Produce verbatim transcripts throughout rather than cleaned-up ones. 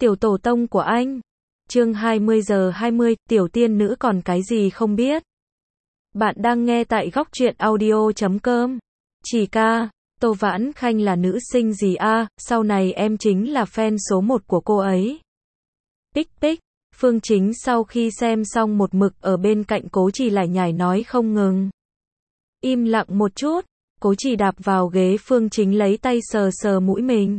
Tiểu tổ tông của anh. Chương hai mươi giờ hai mươi, tiểu tiên nữ còn cái gì không biết. Bạn đang nghe tại góc truyện audio chấm com. Chỉ ca, Tô Vãn Khanh là nữ sinh gì a, sau này em chính là fan số một của cô ấy. Pích pích, Phương Chính sau khi xem xong một mực ở bên cạnh Cố Trì lải nhải nói không ngừng. Im lặng một chút, Cố Trì đạp vào ghế, Phương Chính lấy tay sờ sờ mũi mình.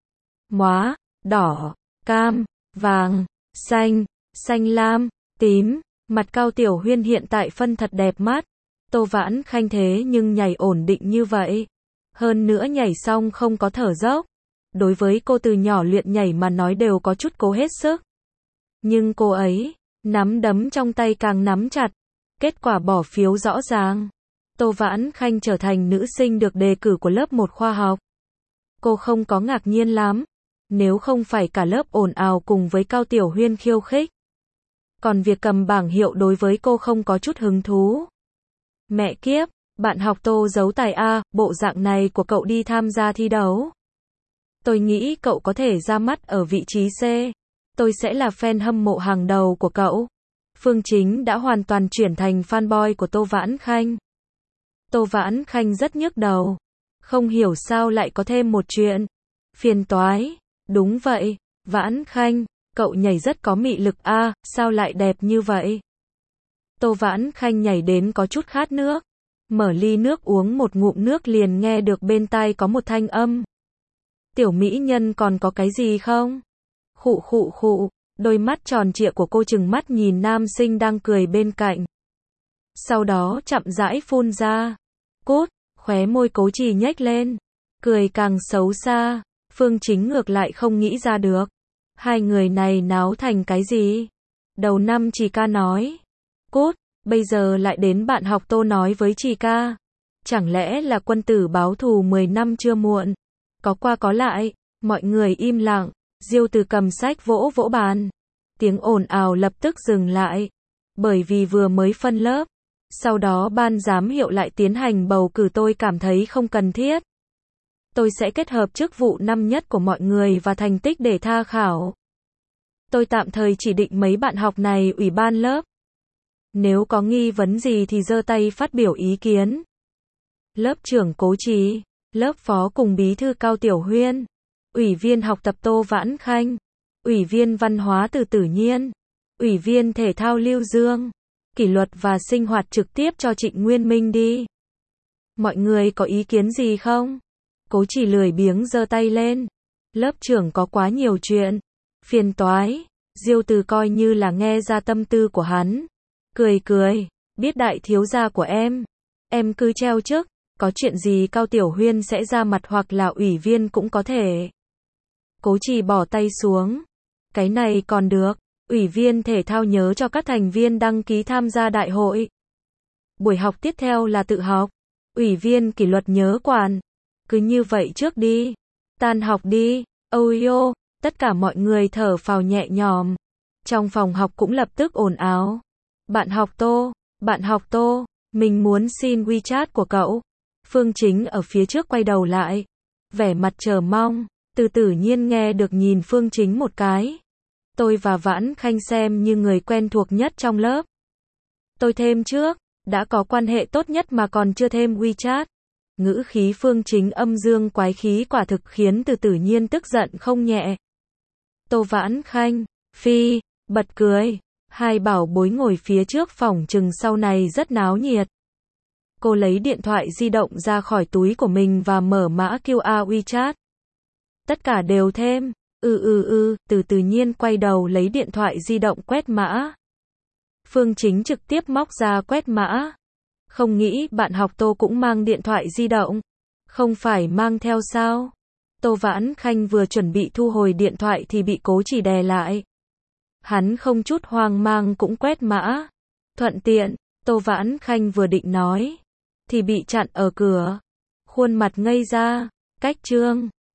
Móa, đỏ, cam, vàng, xanh, xanh lam, tím, mặt Cao Tiểu Huyên hiện tại phân thật đẹp mắt. Tô Vãn Khanh thế nhưng nhảy ổn định như vậy. Hơn nữa nhảy xong không có thở dốc. Đối với cô từ nhỏ luyện nhảy mà nói đều có chút cố hết sức. Nhưng cô ấy, nắm đấm trong tay càng nắm chặt. Kết quả bỏ phiếu rõ ràng. Tô Vãn Khanh trở thành nữ sinh được đề cử của lớp một khoa học. Cô không có ngạc nhiên lắm. Nếu không phải cả lớp ồn ào cùng với Cao Tiểu Huyên khiêu khích. Còn việc cầm bảng hiệu đối với cô không có chút hứng thú. Mẹ kiếp, bạn học Tô giấu tài a, bộ dạng này của cậu đi tham gia thi đấu. Tôi nghĩ cậu có thể ra mắt ở vị trí C. Tôi sẽ là fan hâm mộ hàng đầu của cậu. Phương Chính đã hoàn toàn chuyển thành fanboy của Tô Vãn Khanh. Tô Vãn Khanh rất nhức đầu. Không hiểu sao lại có thêm một chuyện. Phiền toái. Đúng vậy, Vãn Khanh, cậu nhảy rất có mị lực a, sao lại đẹp như vậy? Tô Vãn Khanh nhảy đến có chút khát nước. Mở ly nước uống một ngụm nước liền nghe được bên tai có một thanh âm. Tiểu mỹ nhân còn có cái gì không? Khụ khụ khụ, đôi mắt tròn trịa của cô trừng mắt nhìn nam sinh đang cười bên cạnh. Sau đó chậm rãi phun ra. Cút, khóe môi Cố Trì nhếch lên. Cười càng xấu xa. Phương Chính ngược lại không nghĩ ra được. Hai người này náo thành cái gì? Đầu năm Trì ca nói. Cút, bây giờ lại đến bạn học Tô nói với Trì ca. Chẳng lẽ là quân tử báo thù mười năm chưa muộn? Có qua có lại, mọi người im lặng. Diêu Từ cầm sách vỗ vỗ bàn. Tiếng ồn ào lập tức dừng lại. Bởi vì vừa mới phân lớp. Sau đó ban giám hiệu lại tiến hành bầu cử, tôi cảm thấy không cần thiết. Tôi sẽ kết hợp chức vụ năm nhất của mọi người và thành tích để tha khảo. Tôi tạm thời chỉ định mấy bạn học này ủy ban lớp. Nếu có nghi vấn gì thì giơ tay phát biểu ý kiến. Lớp trưởng Cố Trì, lớp phó cùng bí thư Cao Tiểu Huyên, ủy viên học tập Tô Vãn Khanh, ủy viên văn hóa Từ Tử Nhiên, ủy viên thể thao Lưu Dương, kỷ luật và sinh hoạt trực tiếp cho Trịnh Nguyên Minh đi. Mọi người có ý kiến gì không? Cố Trì lười biếng giơ tay lên. Lớp trưởng có quá nhiều chuyện. Phiền toái. Diêu Từ coi như là nghe ra tâm tư của hắn. Cười cười. Biết đại thiếu gia của em. Em cứ treo chức. Có chuyện gì Cao Tiểu Huyên sẽ ra mặt hoặc là ủy viên cũng có thể. Cố Trì bỏ tay xuống. Cái này còn được. Ủy viên thể thao nhớ cho các thành viên đăng ký tham gia đại hội. Buổi học tiếp theo là tự học. Ủy viên kỷ luật nhớ quản. Cứ như vậy trước đi. Tan học đi. Ôi ô, tất cả mọi người thở phào nhẹ nhõm. Trong phòng học cũng lập tức ồn ào. Bạn học Tô, bạn học Tô, mình muốn xin WeChat của cậu. Phương Chính ở phía trước quay đầu lại. Vẻ mặt chờ mong. Từ Tử Nhiên nghe được nhìn Phương Chính một cái. Tôi và Vãn Khanh xem như người quen thuộc nhất trong lớp. Tôi thêm trước, đã có quan hệ tốt nhất mà còn chưa thêm WeChat. Ngữ khí Phương Chính âm dương quái khí quả thực khiến Từ Tử Nhiên tức giận không nhẹ. Tô Vãn Khanh, phi, bật cười. Hai bảo bối ngồi phía trước phòng chừng sau này rất náo nhiệt. Cô lấy điện thoại di động ra khỏi túi của mình và mở mã quy rờ WeChat. Tất cả đều thêm. Ừ ừ ừ, Từ Tử Nhiên quay đầu lấy điện thoại di động quét mã. Phương Chính trực tiếp móc ra quét mã. Không nghĩ bạn học Tô cũng mang điện thoại di động. Không phải mang theo sao? Tô Vãn Khanh vừa chuẩn bị thu hồi điện thoại thì bị Cố Trì đè lại. Hắn không chút hoang mang cũng quét mã. Thuận tiện, Tô Vãn Khanh vừa định nói. Thì bị chặn ở cửa. Khuôn mặt ngây ra. Cách chương.